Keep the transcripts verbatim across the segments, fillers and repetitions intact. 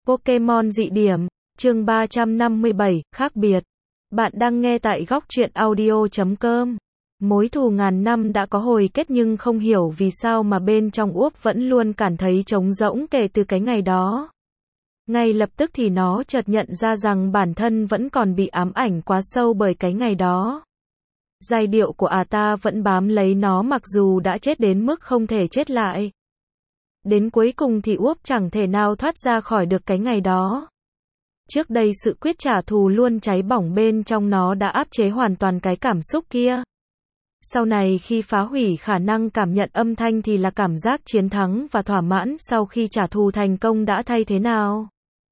Pokemon dị điểm, chương ba trăm năm mươi bảy, khác biệt. Bạn đang nghe tại góc truyện audio chấm com. Mối thù ngàn năm đã có hồi kết nhưng không hiểu vì sao mà bên trong Úp vẫn luôn cảm thấy trống rỗng kể từ cái ngày đó. Ngay lập tức thì nó chợt nhận ra rằng bản thân vẫn còn bị ám ảnh quá sâu bởi cái ngày đó. Giai điệu của à ta vẫn bám lấy nó mặc dù đã chết đến mức không thể chết lại. Đến cuối cùng thì Úp chẳng thể nào thoát ra khỏi được cái ngày đó. Trước đây sự quyết trả thù luôn cháy bỏng bên trong nó đã áp chế hoàn toàn cái cảm xúc kia. Sau này khi phá hủy khả năng cảm nhận âm thanh thì là cảm giác chiến thắng và thỏa mãn sau khi trả thù thành công đã thay thế nào.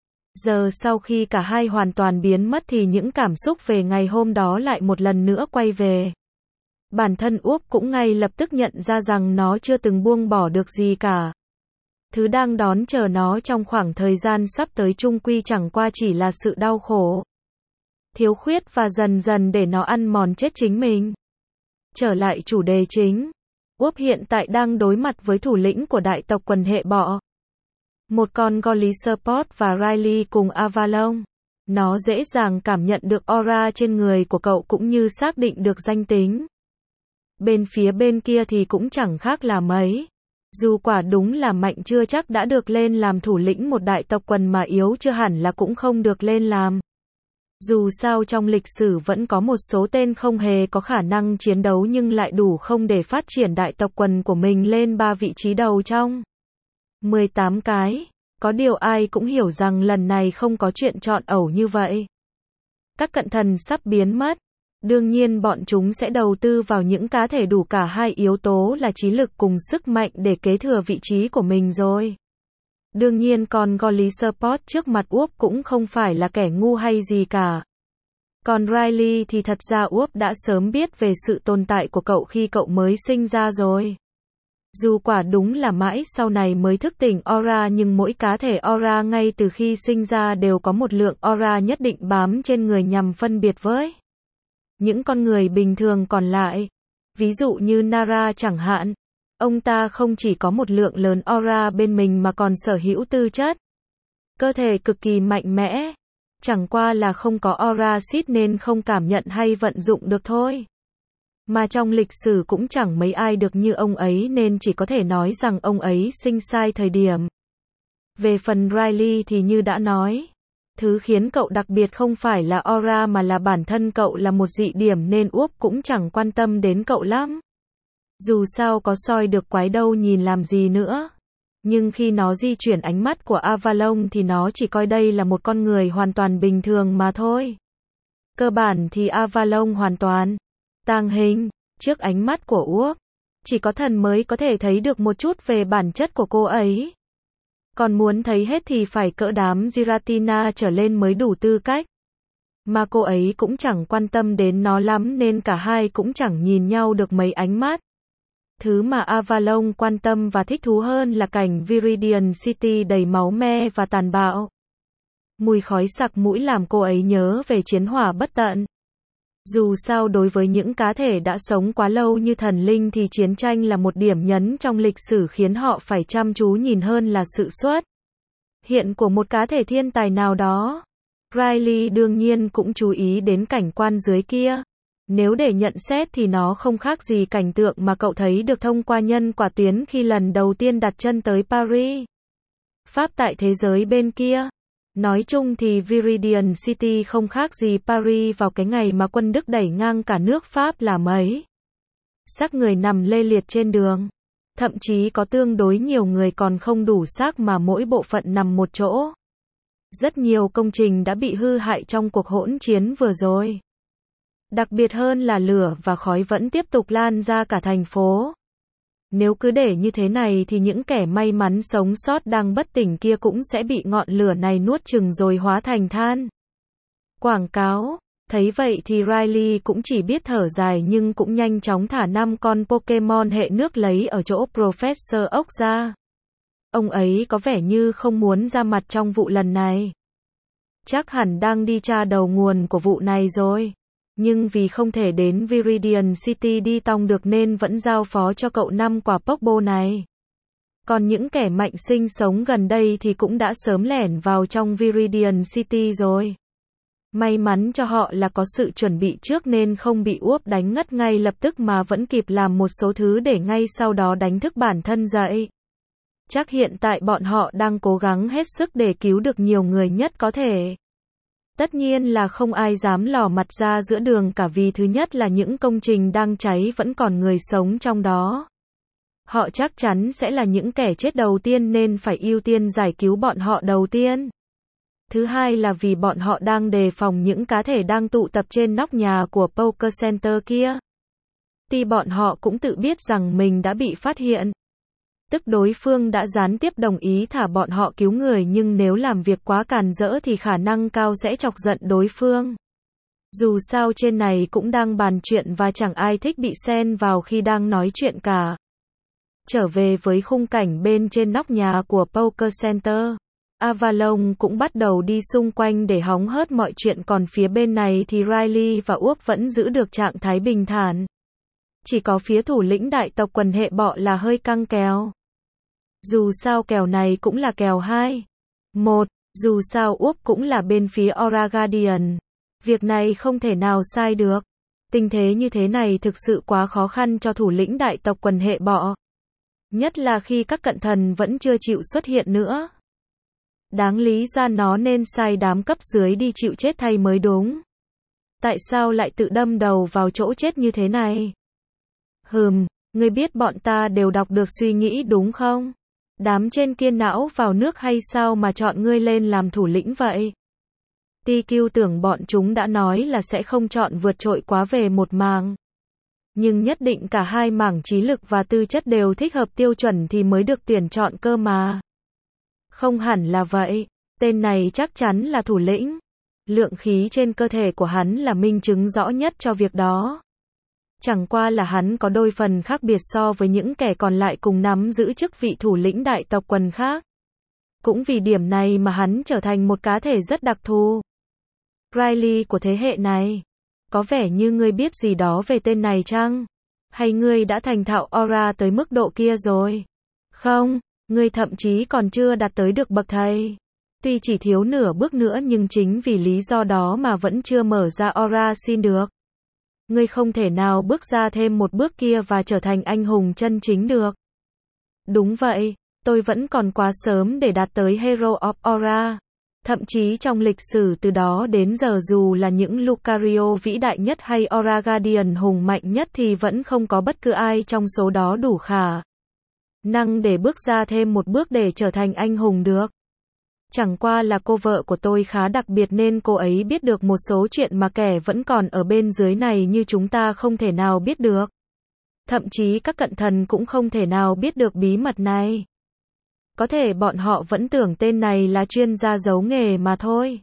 Giờ sau khi cả hai hoàn toàn biến mất thì những cảm xúc về ngày hôm đó lại một lần nữa quay về. Bản thân Úp cũng ngay lập tức nhận ra rằng nó chưa từng buông bỏ được gì cả. Thứ đang đón chờ nó trong khoảng thời gian sắp tới chung quy chẳng qua chỉ là sự đau khổ, thiếu khuyết và dần dần để nó ăn mòn chết chính mình. Trở lại chủ đề chính, Úp hiện tại đang đối mặt với thủ lĩnh của đại tộc quần hệ bọ. Một con Golisopod và Riley cùng Avalon. Nó dễ dàng cảm nhận được aura trên người của cậu cũng như xác định được danh tính. Bên phía bên kia thì cũng chẳng khác là mấy. Dù quả đúng là mạnh chưa chắc đã được lên làm thủ lĩnh một đại tộc quần mà yếu chưa hẳn là cũng không được lên làm. Dù sao trong lịch sử vẫn có một số tên không hề có khả năng chiến đấu nhưng lại đủ không để phát triển đại tộc quần của mình lên ba vị trí đầu trong mười tám cái. Có điều ai cũng hiểu rằng lần này không có chuyện chọn ẩu như vậy. Các cận thần sắp biến mất. Đương nhiên bọn chúng sẽ đầu tư vào những cá thể đủ cả hai yếu tố là trí lực cùng sức mạnh để kế thừa vị trí của mình rồi. Đương nhiên con Golisopod trước mặt Úp cũng không phải là kẻ ngu hay gì cả. Còn Riley thì thật ra Úp đã sớm biết về sự tồn tại của cậu khi cậu mới sinh ra rồi. Dù quả đúng là mãi sau này mới thức tỉnh aura nhưng mỗi cá thể aura ngay từ khi sinh ra đều có một lượng aura nhất định bám trên người nhằm phân biệt với những con người bình thường còn lại. Ví dụ như Nara chẳng hạn. Ông ta không chỉ có một lượng lớn aura bên mình mà còn sở hữu tư chất cơ thể cực kỳ mạnh mẽ. Chẳng qua là không có aura seed nên không cảm nhận hay vận dụng được thôi. Mà trong lịch sử cũng chẳng mấy ai được như ông ấy nên chỉ có thể nói rằng ông ấy sinh sai thời điểm. Về phần Riley thì như đã nói, thứ khiến cậu đặc biệt không phải là aura mà là bản thân cậu là một dị điểm nên Úp cũng chẳng quan tâm đến cậu lắm. Dù sao có soi được quái đâu nhìn làm gì nữa. Nhưng khi nó di chuyển ánh mắt của Avalon thì nó chỉ coi đây là một con người hoàn toàn bình thường mà thôi. Cơ bản thì Avalon hoàn toàn tàng hình trước ánh mắt của Úp. Chỉ có thần mới có thể thấy được một chút về bản chất của cô ấy. Còn muốn thấy hết thì phải cỡ đám Giratina trở lên mới đủ tư cách. Mà cô ấy cũng chẳng quan tâm đến nó lắm nên cả hai cũng chẳng nhìn nhau được mấy ánh mắt. Thứ mà Avalon quan tâm và thích thú hơn là cảnh Viridian City đầy máu me và tàn bạo. Mùi khói sặc mũi làm cô ấy nhớ về chiến hỏa bất tận. Dù sao đối với những cá thể đã sống quá lâu như thần linh thì chiến tranh là một điểm nhấn trong lịch sử khiến họ phải chăm chú nhìn hơn là sự xuất hiện của một cá thể thiên tài nào đó. Riley đương nhiên cũng chú ý đến cảnh quan dưới kia. Nếu để nhận xét thì nó không khác gì cảnh tượng mà cậu thấy được thông qua nhân quả tuyến khi lần đầu tiên đặt chân tới Paris, Pháp tại thế giới bên kia. Nói chung thì Viridian City không khác gì Paris vào cái ngày mà quân Đức đẩy ngang cả nước Pháp là mấy. Xác người nằm lê liệt trên đường. Thậm chí có tương đối nhiều người còn không đủ xác mà mỗi bộ phận nằm một chỗ. Rất nhiều công trình đã bị hư hại trong cuộc hỗn chiến vừa rồi. Đặc biệt hơn là lửa và khói vẫn tiếp tục lan ra cả thành phố. Nếu cứ để như thế này thì những kẻ may mắn sống sót đang bất tỉnh kia cũng sẽ bị ngọn lửa này nuốt chửng rồi hóa thành than. Quảng cáo. Thấy vậy thì Riley cũng chỉ biết thở dài nhưng cũng nhanh chóng thả năm con Pokemon hệ nước lấy ở chỗ Professor Oak ra. Ông ấy có vẻ như không muốn ra mặt trong vụ lần này. Chắc hẳn đang đi tra đầu nguồn của vụ này rồi. Nhưng vì không thể đến Viridian City đi tong được nên vẫn giao phó cho cậu năm quả Pokeball này. Còn những kẻ mạnh sinh sống gần đây thì cũng đã sớm lẻn vào trong Viridian City rồi. May mắn cho họ là có sự chuẩn bị trước nên không bị úp đánh ngất ngay lập tức mà vẫn kịp làm một số thứ để ngay sau đó đánh thức bản thân dậy. Chắc hiện tại bọn họ đang cố gắng hết sức để cứu được nhiều người nhất có thể. Tất nhiên là không ai dám lò mặt ra giữa đường cả vì thứ nhất là những công trình đang cháy vẫn còn người sống trong đó. Họ chắc chắn sẽ là những kẻ chết đầu tiên nên phải ưu tiên giải cứu bọn họ đầu tiên. Thứ hai là vì bọn họ đang đề phòng những cá thể đang tụ tập trên nóc nhà của Poker Center kia. Tuy bọn họ cũng tự biết rằng mình đã bị phát hiện. Tức đối phương đã gián tiếp đồng ý thả bọn họ cứu người nhưng nếu làm việc quá càn rỡ thì khả năng cao sẽ chọc giận đối phương. Dù sao trên này cũng đang bàn chuyện và chẳng ai thích bị xen vào khi đang nói chuyện cả. Trở về với khung cảnh bên trên nóc nhà của Poker Center. Avalon cũng bắt đầu đi xung quanh để hóng hớt mọi chuyện còn phía bên này thì Riley và Úc vẫn giữ được trạng thái bình thản. Chỉ có phía thủ lĩnh đại tộc quần hệ bọ là hơi căng kèo. Dù sao kèo này cũng là kèo hai. Một, dù sao Úc cũng là bên phía Aura Guardian. Việc này không thể nào sai được. Tình thế như thế này thực sự quá khó khăn cho thủ lĩnh đại tộc quần hệ bọ. Nhất là khi các cận thần vẫn chưa chịu xuất hiện nữa. Đáng lý ra nó nên sai đám cấp dưới đi chịu chết thay mới đúng. Tại sao lại tự đâm đầu vào chỗ chết như thế này? Hừm, ngươi biết bọn ta đều đọc được suy nghĩ đúng không? Đám trên kia não vào nước hay sao mà chọn ngươi lên làm thủ lĩnh vậy? tê quy tưởng bọn chúng đã nói là sẽ không chọn vượt trội quá về một mảng. Nhưng nhất định cả hai mảng trí lực và tư chất đều thích hợp tiêu chuẩn thì mới được tuyển chọn cơ mà. Không hẳn là vậy, tên này chắc chắn là thủ lĩnh. Lượng khí trên cơ thể của hắn là minh chứng rõ nhất cho việc đó. Chẳng qua là hắn có đôi phần khác biệt so với những kẻ còn lại cùng nắm giữ chức vị thủ lĩnh đại tộc quần khác. Cũng vì điểm này mà hắn trở thành một cá thể rất đặc thù. Riley của thế hệ này. Có vẻ như ngươi biết gì đó về tên này chăng? Hay ngươi đã thành thạo aura tới mức độ kia rồi? Không, ngươi thậm chí còn chưa đạt tới được bậc thầy. Tuy chỉ thiếu nửa bước nữa nhưng chính vì lý do đó mà vẫn chưa mở ra aura xin được. Ngươi không thể nào bước ra thêm một bước kia và trở thành anh hùng chân chính được. Đúng vậy, tôi vẫn còn quá sớm để đạt tới Hero of Aura. Thậm chí trong lịch sử từ đó đến giờ dù là những Lucario vĩ đại nhất hay Aura Guardian hùng mạnh nhất thì vẫn không có bất cứ ai trong số đó đủ khả năng để bước ra thêm một bước để trở thành anh hùng được. Chẳng qua là cô vợ của tôi khá đặc biệt nên cô ấy biết được một số chuyện mà kẻ vẫn còn ở bên dưới này như chúng ta không thể nào biết được. Thậm chí các cận thần cũng không thể nào biết được bí mật này. Có thể bọn họ vẫn tưởng tên này là chuyên gia giấu nghề mà thôi.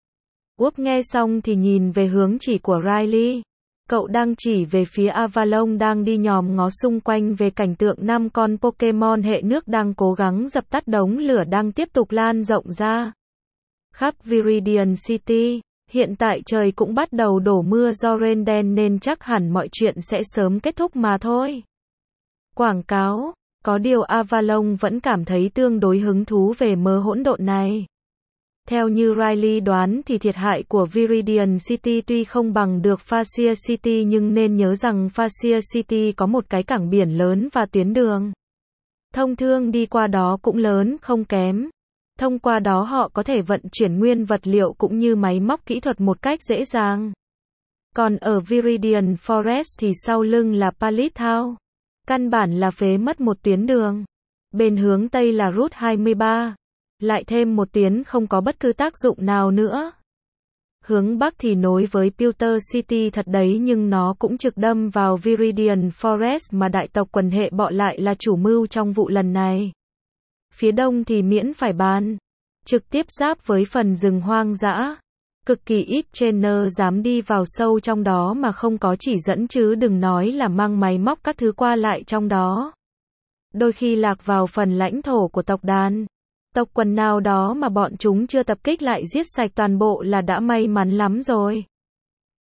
Úc nghe xong thì nhìn về hướng chỉ của Riley. Cậu đang chỉ về phía Avalon đang đi nhòm ngó xung quanh về cảnh tượng năm con Pokemon hệ nước đang cố gắng dập tắt đống lửa đang tiếp tục lan rộng ra. Khắp Viridian City, hiện tại trời cũng bắt đầu đổ mưa do rain đen nên chắc hẳn mọi chuyện sẽ sớm kết thúc mà thôi. Quảng cáo, có điều Avalon vẫn cảm thấy tương đối hứng thú về mớ hỗn độn này. Theo như Riley đoán thì thiệt hại của Viridian City tuy không bằng được Facia City nhưng nên nhớ rằng Facia City có một cái cảng biển lớn và tuyến đường thông thương đi qua đó cũng lớn không kém. Thông qua đó họ có thể vận chuyển nguyên vật liệu cũng như máy móc kỹ thuật một cách dễ dàng. Còn ở Viridian Forest thì sau lưng là Pallet Town. Căn bản là phế mất một tuyến đường. Bên hướng Tây là Route hai mươi ba. Lại thêm một tuyến không có bất cứ tác dụng nào nữa. Hướng Bắc thì nối với Pewter City thật đấy nhưng nó cũng trực đâm vào Viridian Forest mà đại tộc quần hệ bọ lại là chủ mưu trong vụ lần này. Phía Đông thì miễn phải bàn. Trực tiếp giáp với phần rừng hoang dã. Cực kỳ ít trainer dám đi vào sâu trong đó mà không có chỉ dẫn chứ đừng nói là mang máy móc các thứ qua lại trong đó. Đôi khi lạc vào phần lãnh thổ của tộc đàn. Tộc quần nào đó mà bọn chúng chưa tập kích lại giết sạch toàn bộ là đã may mắn lắm rồi.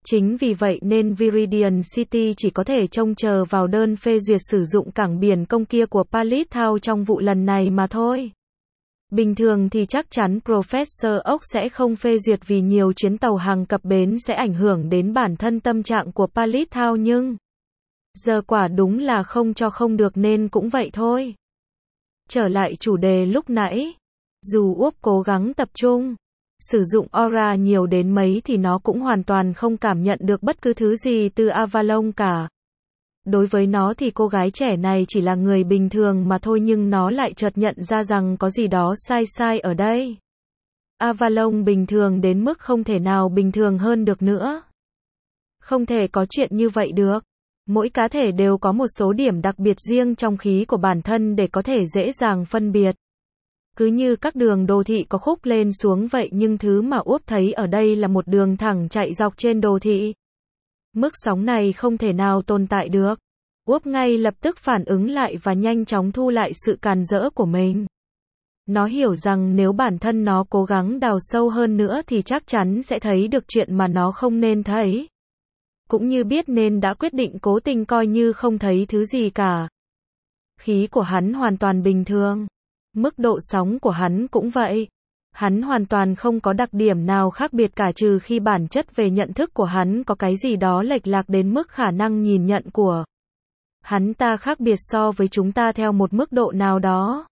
Chính vì vậy nên Viridian City chỉ có thể trông chờ vào đơn phê duyệt sử dụng cảng biển công kia của Pallet Town trong vụ lần này mà thôi. Bình thường thì chắc chắn Professor Oak sẽ không phê duyệt vì nhiều chuyến tàu hàng cập bến sẽ ảnh hưởng đến bản thân tâm trạng của Pallet Town nhưng giờ quả đúng là không cho không được nên cũng vậy thôi. Trở lại chủ đề lúc nãy, dù Úp cố gắng tập trung, sử dụng aura nhiều đến mấy thì nó cũng hoàn toàn không cảm nhận được bất cứ thứ gì từ Avalon cả. Đối với nó thì cô gái trẻ này chỉ là người bình thường mà thôi nhưng nó lại chợt nhận ra rằng có gì đó sai sai ở đây. Avalon bình thường đến mức không thể nào bình thường hơn được nữa. Không thể có chuyện như vậy được. Mỗi cá thể đều có một số điểm đặc biệt riêng trong khí của bản thân để có thể dễ dàng phân biệt. Cứ như các đường đô thị có khúc lên xuống vậy nhưng thứ mà Úp thấy ở đây là một đường thẳng chạy dọc trên đô thị. Mức sóng này không thể nào tồn tại được. Úp ngay lập tức phản ứng lại và nhanh chóng thu lại sự càn rỡ của mình. Nó hiểu rằng nếu bản thân nó cố gắng đào sâu hơn nữa thì chắc chắn sẽ thấy được chuyện mà nó không nên thấy. Cũng như biết nên đã quyết định cố tình coi như không thấy thứ gì cả. Khí của hắn hoàn toàn bình thường. Mức độ sóng của hắn cũng vậy. Hắn hoàn toàn không có đặc điểm nào khác biệt cả trừ khi bản chất về nhận thức của hắn có cái gì đó lệch lạc đến mức khả năng nhìn nhận của hắn ta khác biệt so với chúng ta theo một mức độ nào đó.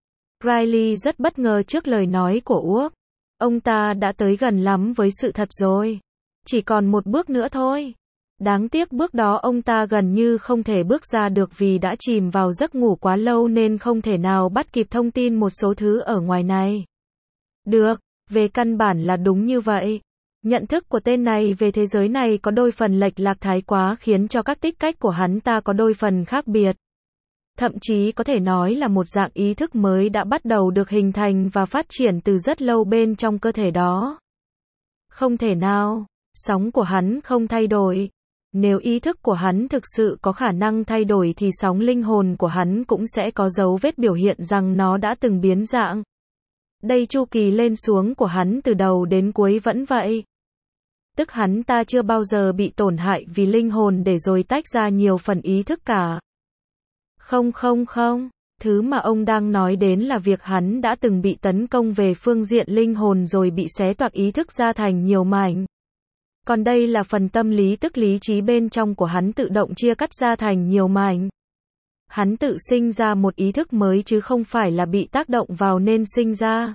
Riley rất bất ngờ trước lời nói của Úp. Ông ta đã tới gần lắm với sự thật rồi. Chỉ còn một bước nữa thôi. Đáng tiếc bước đó ông ta gần như không thể bước ra được vì đã chìm vào giấc ngủ quá lâu nên không thể nào bắt kịp thông tin một số thứ ở ngoài này. Được, về căn bản là đúng như vậy. Nhận thức của tên này về thế giới này có đôi phần lệch lạc thái quá khiến cho các tích cách của hắn ta có đôi phần khác biệt. Thậm chí có thể nói là một dạng ý thức mới đã bắt đầu được hình thành và phát triển từ rất lâu bên trong cơ thể đó. Không thể nào, sóng của hắn không thay đổi. Nếu ý thức của hắn thực sự có khả năng thay đổi thì sóng linh hồn của hắn cũng sẽ có dấu vết biểu hiện rằng nó đã từng biến dạng. Đây chu kỳ lên xuống của hắn từ đầu đến cuối vẫn vậy. Tức hắn ta chưa bao giờ bị tổn hại vì linh hồn để rồi tách ra nhiều phần ý thức cả. Không không không, thứ mà ông đang nói đến là việc hắn đã từng bị tấn công về phương diện linh hồn rồi bị xé toạc ý thức ra thành nhiều mảnh. Còn đây là phần tâm lý tức lý trí bên trong của hắn tự động chia cắt ra thành nhiều mảnh. Hắn tự sinh ra một ý thức mới chứ không phải là bị tác động vào nên sinh ra.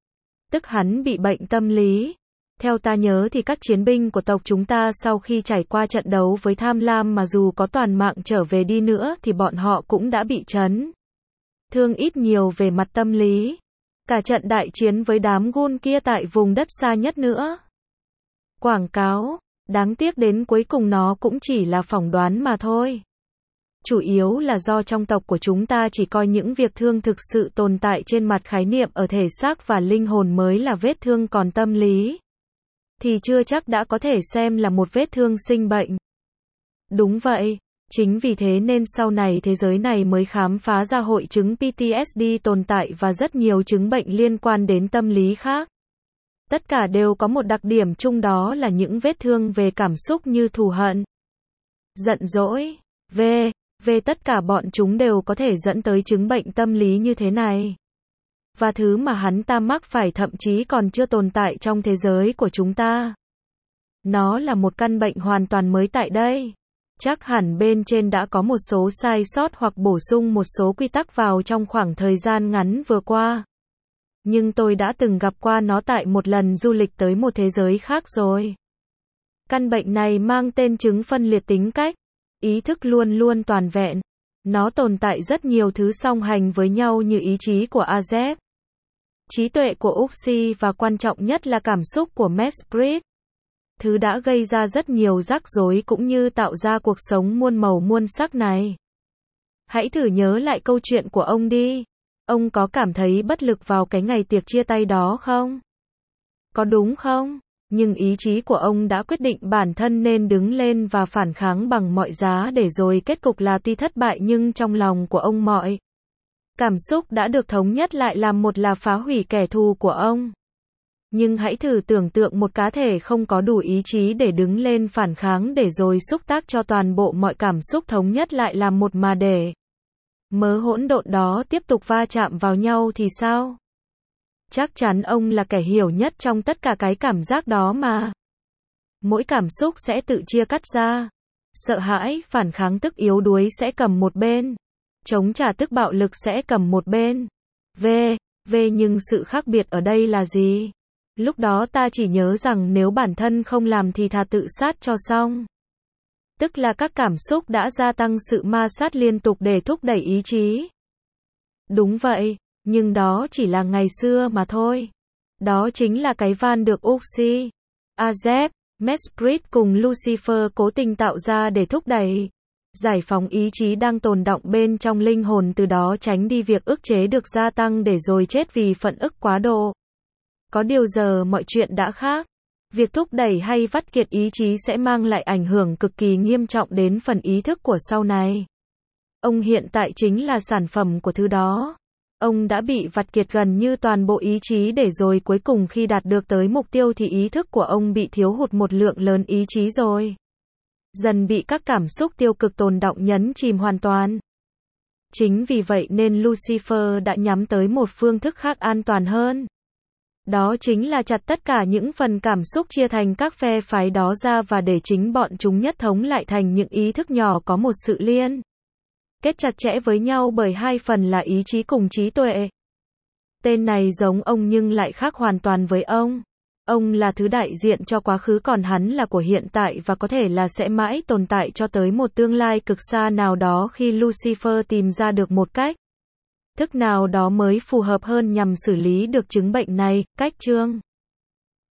Tức hắn bị bệnh tâm lý. Theo ta nhớ thì các chiến binh của tộc chúng ta sau khi trải qua trận đấu với tham lam mà dù có toàn mạng trở về đi nữa thì bọn họ cũng đã bị chấn thương ít nhiều về mặt tâm lý. Cả trận đại chiến với đám gun kia tại vùng đất xa nhất nữa. Quảng cáo, đáng tiếc đến cuối cùng nó cũng chỉ là phỏng đoán mà thôi. Chủ yếu là do trong tộc của chúng ta chỉ coi những việc thương thực sự tồn tại trên mặt khái niệm ở thể xác và linh hồn mới là vết thương, còn tâm lý thì chưa chắc đã có thể xem là một vết thương sinh bệnh. Đúng vậy, chính vì thế nên sau này thế giới này mới khám phá ra hội chứng pê tê ét đê tồn tại và rất nhiều chứng bệnh liên quan đến tâm lý khác. Tất cả đều có một đặc điểm chung, đó là những vết thương về cảm xúc như thù hận, giận dỗi, về, về tất cả bọn chúng đều có thể dẫn tới chứng bệnh tâm lý như thế này. Và thứ mà hắn ta mắc phải thậm chí còn chưa tồn tại trong thế giới của chúng ta. Nó là một căn bệnh hoàn toàn mới tại đây. Chắc hẳn bên trên đã có một số sai sót hoặc bổ sung một số quy tắc vào trong khoảng thời gian ngắn vừa qua. Nhưng tôi đã từng gặp qua nó tại một lần du lịch tới một thế giới khác rồi. Căn bệnh này mang tên chứng phân liệt tính cách. Ý thức luôn luôn toàn vẹn. Nó tồn tại rất nhiều thứ song hành với nhau như ý chí của Azep, trí tuệ của Uxie và quan trọng nhất là cảm xúc của Mesprit. Thứ đã gây ra rất nhiều rắc rối cũng như tạo ra cuộc sống muôn màu muôn sắc này. Hãy thử nhớ lại câu chuyện của ông đi. Ông có cảm thấy bất lực vào cái ngày tiệc chia tay đó không? Có đúng không? Nhưng ý chí của ông đã quyết định bản thân nên đứng lên và phản kháng bằng mọi giá để rồi kết cục là tuy thất bại nhưng trong lòng của ông mọi cảm xúc đã được thống nhất lại làm một là phá hủy kẻ thù của ông. Nhưng hãy thử tưởng tượng một cá thể không có đủ ý chí để đứng lên phản kháng để rồi xúc tác cho toàn bộ mọi cảm xúc thống nhất lại làm một mà để mớ hỗn độn đó tiếp tục va chạm vào nhau thì sao? Chắc chắn ông là kẻ hiểu nhất trong tất cả cái cảm giác đó mà. Mỗi cảm xúc sẽ tự chia cắt ra. Sợ hãi, phản kháng tức yếu đuối sẽ cầm một bên. Chống trả tức bạo lực sẽ cầm một bên. V. V nhưng sự khác biệt ở đây là gì? Lúc đó ta chỉ nhớ rằng nếu bản thân không làm thì thà tự sát cho xong. Tức là các cảm xúc đã gia tăng sự ma sát liên tục để thúc đẩy ý chí. Đúng vậy, nhưng đó chỉ là ngày xưa mà thôi. Đó chính là cái van được Uxie, Azep, Mesrit cùng Lucifer cố tình tạo ra để thúc đẩy, giải phóng ý chí đang tồn đọng bên trong linh hồn, từ đó tránh đi việc ức chế được gia tăng để rồi chết vì phẫn ức quá độ. Có điều giờ mọi chuyện đã khác. Việc thúc đẩy hay vắt kiệt ý chí sẽ mang lại ảnh hưởng cực kỳ nghiêm trọng đến phần ý thức của sau này. Ông hiện tại chính là sản phẩm của thứ đó. Ông đã bị vắt kiệt gần như toàn bộ ý chí để rồi cuối cùng khi đạt được tới mục tiêu thì ý thức của ông bị thiếu hụt một lượng lớn ý chí rồi. Dần bị các cảm xúc tiêu cực tồn đọng nhấn chìm hoàn toàn. Chính vì vậy nên Lucifer đã nhắm tới một phương thức khác an toàn hơn. Đó chính là chặt tất cả những phần cảm xúc chia thành các phe phái đó ra và để chính bọn chúng nhất thống lại thành những ý thức nhỏ có một sự liên kết chặt chẽ với nhau bởi hai phần là ý chí cùng trí tuệ. Tên này giống ông nhưng lại khác hoàn toàn với ông. Ông là thứ đại diện cho quá khứ còn hắn là của hiện tại và có thể là sẽ mãi tồn tại cho tới một tương lai cực xa nào đó khi Lucifer tìm ra được một cách thức nào đó mới phù hợp hơn nhằm xử lý được chứng bệnh này. Cách chương